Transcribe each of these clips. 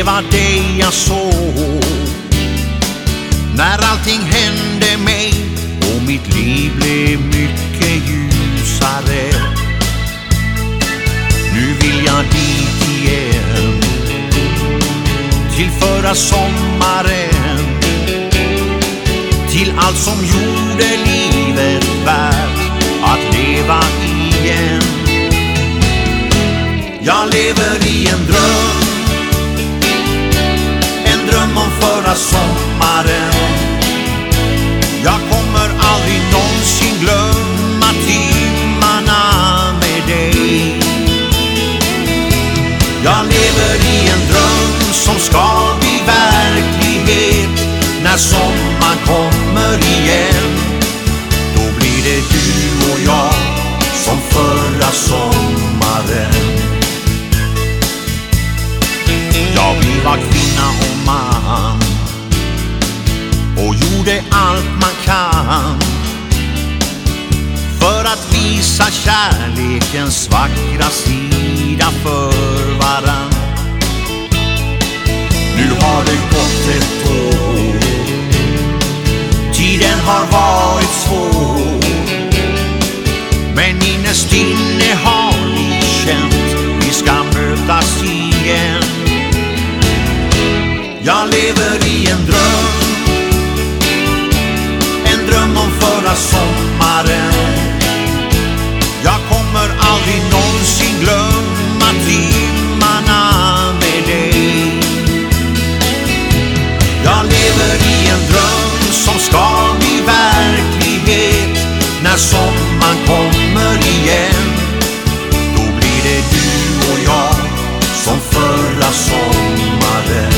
det var dig jag såg när allting hände mig och mitt liv blev mycket ljusare. Nu vill jag dit igen, till förra sommaren, till allt som gjorde livet värt att leva igen. Jag lever i en dröm om förra sommaren. Jag kommer aldrig någonsin glömma timmarna med dig. Jag lever i en dröm som ska bli verklighet när sommaren kommer igen. Då blir det du och jag som förra sommaren. Ja, vi var kvinna och man och gjorde allt man kan för att visa kärlekens vackra sida för varann. Nu har det gått ett år, tiden har varit svår, men innerst inne har vi känt vi ska mötas igen. Jag lever i en dröm om förra sommaren. Jag kommer aldrig någonsin glömma timmarna med dig. Jag lever i en dröm som ska bli verklighet när sommaren kommer igen. Då blir det du och jag som förra sommaren.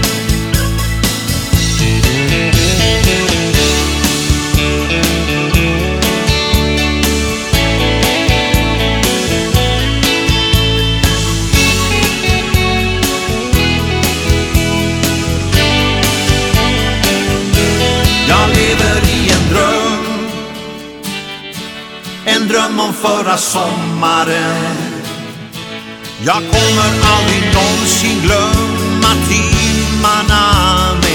Jag lever i en dröm om förra sommaren. Jag kommer aldrig någonsin glömma timmarna med